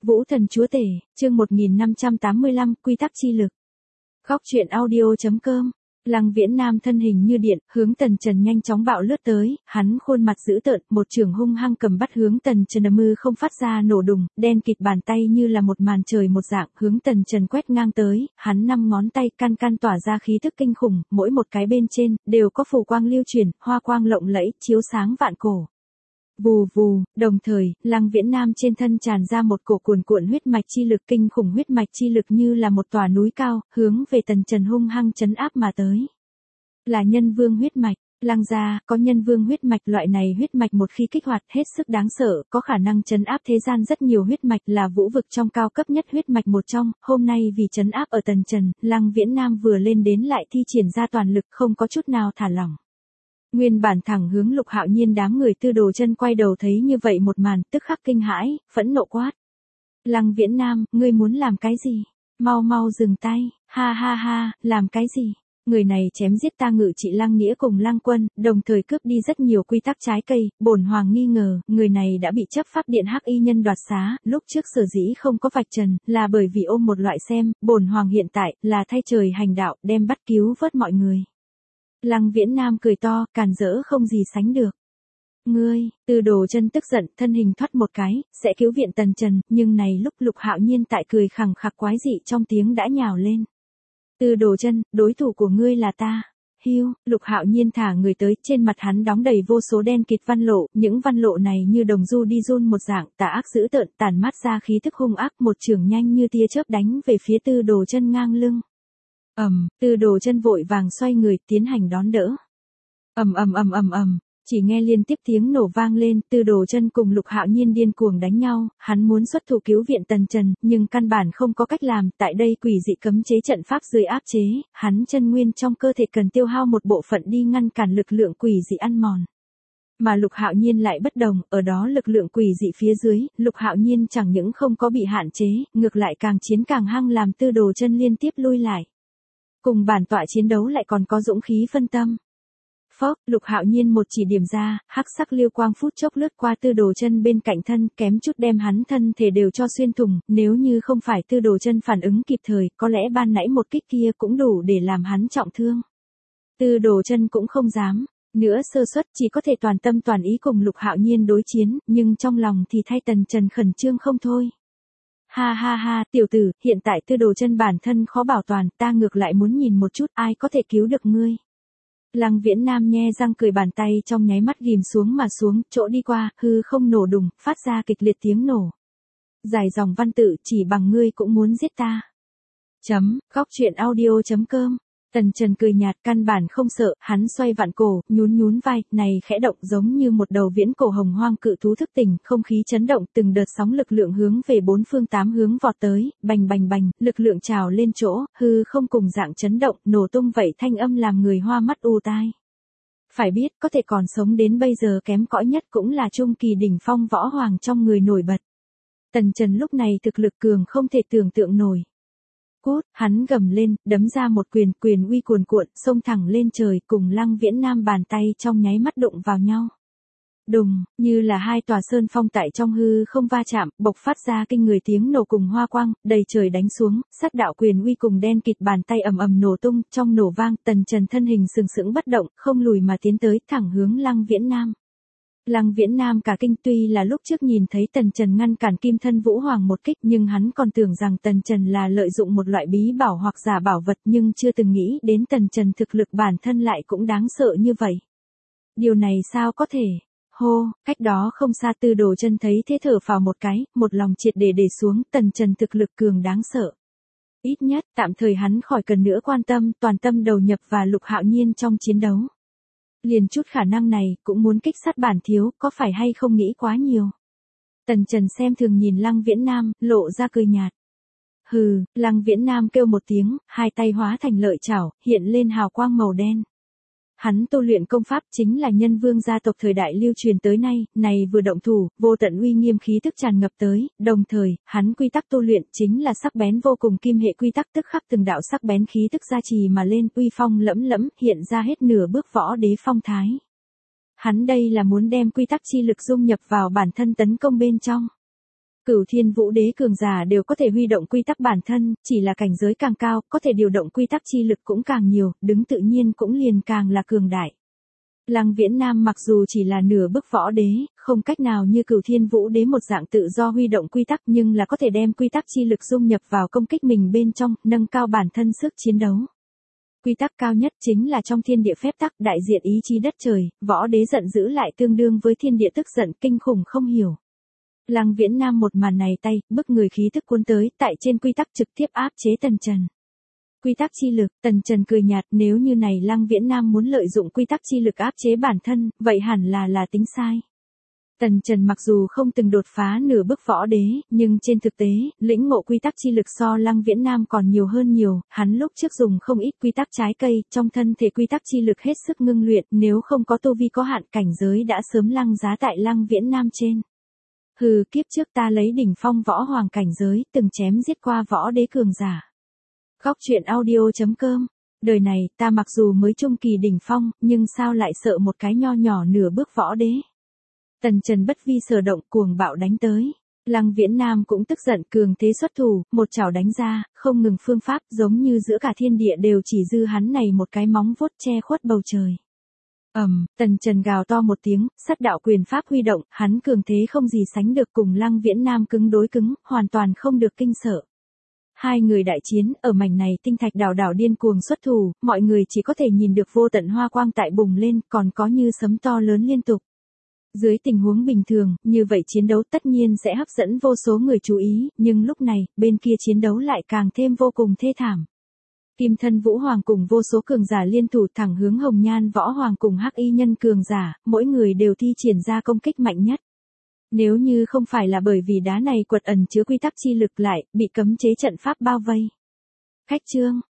Vũ thần chúa tể, chương 1585, quy tắc chi lực. Góc truyện audio.com. Lăng Viễn Nam thân hình như điện, hướng Tần Trần nhanh chóng bạo lướt tới, hắn khuôn mặt dữ tợn, một chưởng hung hăng cầm bắt hướng Tần Trần, mư không phát ra nổ đùng, đen kịt bàn tay như là một màn trời một dạng, hướng Tần Trần quét ngang tới, hắn 5 ngón tay can can tỏa ra khí tức kinh khủng, mỗi một cái bên trên đều có phù quang lưu chuyển, hoa quang lộng lẫy, chiếu sáng vạn cổ. Vù vù, đồng thời, Lăng Viễn Nam trên thân tràn ra một cổ cuồn cuộn huyết mạch chi lực, kinh khủng huyết mạch chi lực như là một tòa núi cao, hướng về Tần Trần hung hăng trấn áp mà tới. Là nhân vương huyết mạch, Lăng gia có nhân vương huyết mạch, loại này huyết mạch một khi kích hoạt hết sức đáng sợ, có khả năng trấn áp thế gian rất nhiều huyết mạch, là vũ vực trong cao cấp nhất huyết mạch một trong, hôm nay vì trấn áp ở Tần Trần, Lăng Viễn Nam vừa lên đến lại thi triển ra toàn lực, không có chút nào thả lỏng. Nguyên bản thẳng hướng Lục Hạo Nhiên đám người Tư Đồ Chân quay đầu thấy như vậy một màn, tức khắc kinh hãi, phẫn nộ quát. Lăng Viễn Nam, ngươi muốn làm cái gì? Mau mau dừng tay, ha ha ha, làm cái gì? Người này chém giết ta Ngự Trị Lăng Nghĩa cùng Lăng Quân, đồng thời cướp đi rất nhiều quy tắc trái cây, bổn hoàng nghi ngờ, người này đã bị chấp pháp điện Hắc Y nhân đoạt xá, lúc trước sở dĩ không có vạch trần, là bởi vì ôm một loại xem, bổn hoàng hiện tại, là thay trời hành đạo, đem bắt cứu vớt mọi người. Lăng Viễn Nam cười to, càn rỡ không gì sánh được. Ngươi, Tư Đồ Chân tức giận, thân hình thoát một cái, sẽ cứu viện Tần Trần, nhưng này lúc Lục Hạo Nhiên tại cười khẳng khặc quái dị trong tiếng đã nhào lên. Tư Đồ Chân, đối thủ của ngươi là ta. Hiu, Lục Hạo Nhiên thả người tới, trên mặt hắn đóng đầy vô số đen kịt văn lộ, những văn lộ này như đồng du đi run một dạng, tà ác dữ tợn, tản mát ra khí tức hung ác, một chưởng nhanh như tia chớp đánh về phía Tư Đồ Chân ngang lưng. Tư Đồ Chân vội vàng xoay người, tiến hành đón đỡ. Chỉ nghe liên tiếp tiếng nổ vang lên, Tư Đồ Chân cùng Lục Hạo Nhiên điên cuồng đánh nhau, hắn muốn xuất thủ cứu viện Tần Trần, nhưng căn bản không có cách làm, tại đây quỷ dị cấm chế trận pháp dưới áp chế, hắn chân nguyên trong cơ thể cần tiêu hao một bộ phận đi ngăn cản lực lượng quỷ dị ăn mòn. Mà Lục Hạo Nhiên lại bất đồng, ở đó lực lượng quỷ dị phía dưới, Lục Hạo Nhiên chẳng những không có bị hạn chế, ngược lại càng chiến càng hăng, làm Tư Đồ Chân liên tiếp lui lại. Cùng bản tọa chiến đấu lại còn có dũng khí phân tâm. Phốc, Lục Hạo Nhiên một chỉ điểm ra, hắc sắc lưu quang phút chốc lướt qua Tư Đồ Chân bên cạnh thân, kém chút đem hắn thân thể đều cho xuyên thủng, nếu như không phải Tư Đồ Chân phản ứng kịp thời, có lẽ ban nãy một kích kia cũng đủ để làm hắn trọng thương. Tư Đồ Chân cũng không dám nữa sơ suất, chỉ có thể toàn tâm toàn ý cùng Lục Hạo Nhiên đối chiến, nhưng trong lòng thì thay Tần Trần khẩn trương không thôi. Ha ha ha, tiểu tử, hiện tại Tư Đồ Chân bản thân khó bảo toàn, ta ngược lại muốn nhìn một chút ai có thể cứu được ngươi. Lăng Viễn Nam nhe răng cười, bàn tay trong nháy mắt ghim xuống mà xuống, chỗ đi qua, hư không nổ đùng, phát ra kịch liệt tiếng nổ. Dài dòng văn tự, chỉ bằng ngươi cũng muốn giết ta. Góc truyện audio.com. Tần Trần cười nhạt, căn bản không sợ, hắn xoay vặn cổ, nhún vai, này khẽ động giống như một đầu viễn cổ hồng hoang cự thú thức tỉnh, không khí chấn động, từng đợt sóng lực lượng hướng về bốn phương tám hướng vọt tới, bành bành bành, lực lượng trào lên chỗ, hư không cùng dạng chấn động, nổ tung vậy thanh âm làm người hoa mắt ù tai. Phải biết, có thể còn sống đến bây giờ kém cỏi nhất cũng là trung kỳ đỉnh phong võ hoàng trong người nổi bật. Tần Trần lúc này thực lực cường không thể tưởng tượng nổi. Cút, hắn gầm lên, đấm ra một quyền, quyền uy cuồn cuộn, xông thẳng lên trời, cùng Lăng Viễn Nam bàn tay trong nháy mắt đụng vào nhau. Đùng, như là hai tòa sơn phong tại trong hư không va chạm, bộc phát ra kinh người tiếng nổ cùng hoa quang, đầy trời đánh xuống, sắc đạo quyền uy cùng đen kịt bàn tay ầm ầm nổ tung, trong nổ vang, Tần Trần thân hình sừng sững bất động, không lùi mà tiến tới, thẳng hướng Lăng Viễn Nam. Lăng Viễn Nam cả kinh, tuy là lúc trước nhìn thấy Tần Trần ngăn cản Kim Thân Vũ Hoàng một kích, nhưng hắn còn tưởng rằng Tần Trần là lợi dụng một loại bí bảo hoặc giả bảo vật, nhưng chưa từng nghĩ đến Tần Trần thực lực bản thân lại cũng đáng sợ như vậy. Điều này sao có thể? Hô, cách đó không xa Tư Đồ Chân thấy thế thở phào một cái, một lòng triệt để xuống, Tần Trần thực lực cường đáng sợ. Ít nhất, tạm thời hắn khỏi cần nữa quan tâm, toàn tâm đầu nhập và Lục Hạo Nhiên trong chiến đấu. Liền chút khả năng này, cũng muốn kích sát bản thiếu, có phải hay không nghĩ quá nhiều. Tần Trần xem thường nhìn Lăng Viễn Nam, lộ ra cười nhạt. Hừ, Lăng Viễn Nam kêu một tiếng, hai tay hóa thành lợi chảo, hiện lên hào quang màu đen. Hắn tu luyện công pháp chính là nhân vương gia tộc thời đại lưu truyền tới nay, này vừa động thủ, vô tận uy nghiêm khí tức tràn ngập tới, đồng thời, hắn quy tắc tu luyện chính là sắc bén vô cùng kim hệ quy tắc, tức khắc từng đạo sắc bén khí tức gia trì mà lên, uy phong lẫm lẫm, hiện ra hết nửa bước võ đế phong thái. Hắn đây là muốn đem quy tắc chi lực dung nhập vào bản thân tấn công bên trong. Cửu Thiên Vũ Đế cường giả đều có thể huy động quy tắc bản thân, chỉ là cảnh giới càng cao, có thể điều động quy tắc chi lực cũng càng nhiều, đứng tự nhiên cũng liền càng là cường đại. Lăng Viễn Nam mặc dù chỉ là nửa bước võ đế, không cách nào như Cửu Thiên Vũ Đế một dạng tự do huy động quy tắc nhưng là có thể đem quy tắc chi lực dung nhập vào công kích mình bên trong, nâng cao bản thân sức chiến đấu. Quy tắc cao nhất chính là trong thiên địa phép tắc đại diện ý chí đất trời, võ đế giận dữ lại tương đương với thiên địa tức giận kinh khủng không hiểu. Lăng Viễn Nam một màn này tay, bức người khí tức cuốn tới, tại trên quy tắc trực tiếp áp chế Tần Trần. Quy tắc chi lực, Tần Trần cười nhạt, nếu như này Lăng Viễn Nam muốn lợi dụng quy tắc chi lực áp chế bản thân, vậy hẳn là tính sai. Tần Trần mặc dù không từng đột phá nửa bước võ đế, nhưng trên thực tế, lĩnh ngộ quy tắc chi lực so Lăng Viễn Nam còn nhiều hơn nhiều, hắn lúc trước dùng không ít quy tắc trái cây, trong thân thể quy tắc chi lực hết sức ngưng luyện, nếu không có tu vi có hạn cảnh giới đã sớm lăng giá tại Lăng Viễn Nam trên. Hừ, kiếp trước ta lấy đỉnh phong võ hoàng cảnh giới, từng chém giết qua võ đế cường giả. Góc truyện audio.com. Đời này, ta mặc dù mới trung kỳ đỉnh phong, nhưng sao lại sợ một cái nho nhỏ nửa bước võ đế. Tần Trần bất vi sở động cuồng bạo đánh tới. Lăng Viễn Nam cũng tức giận cường thế xuất thủ, một chảo đánh ra, không ngừng phương pháp giống như giữa cả thiên địa đều chỉ dư hắn này một cái móng vuốt che khuất bầu trời. Tần Trần gào to một tiếng, sát đạo quyền pháp huy động, hắn cường thế không gì sánh được cùng Lăng Viễn Nam cứng đối cứng, hoàn toàn không được kinh sợ. Hai người đại chiến, ở mảnh này tinh thạch đảo đảo điên cuồng xuất thủ, mọi người chỉ có thể nhìn được vô tận hoa quang tại bùng lên, còn có như sấm to lớn liên tục. Dưới tình huống bình thường, như vậy chiến đấu tất nhiên sẽ hấp dẫn vô số người chú ý, nhưng lúc này, bên kia chiến đấu lại càng thêm vô cùng thê thảm. Kim Thân Vũ Hoàng cùng vô số cường giả liên thủ thẳng hướng Hồng Nhan Võ Hoàng cùng Hắc Y Nhân cường giả, mỗi người đều thi triển ra công kích mạnh nhất. Nếu như không phải là bởi vì đá này quật ẩn chứa quy tắc chi lực lại, bị cấm chế trận pháp bao vây. Khách chương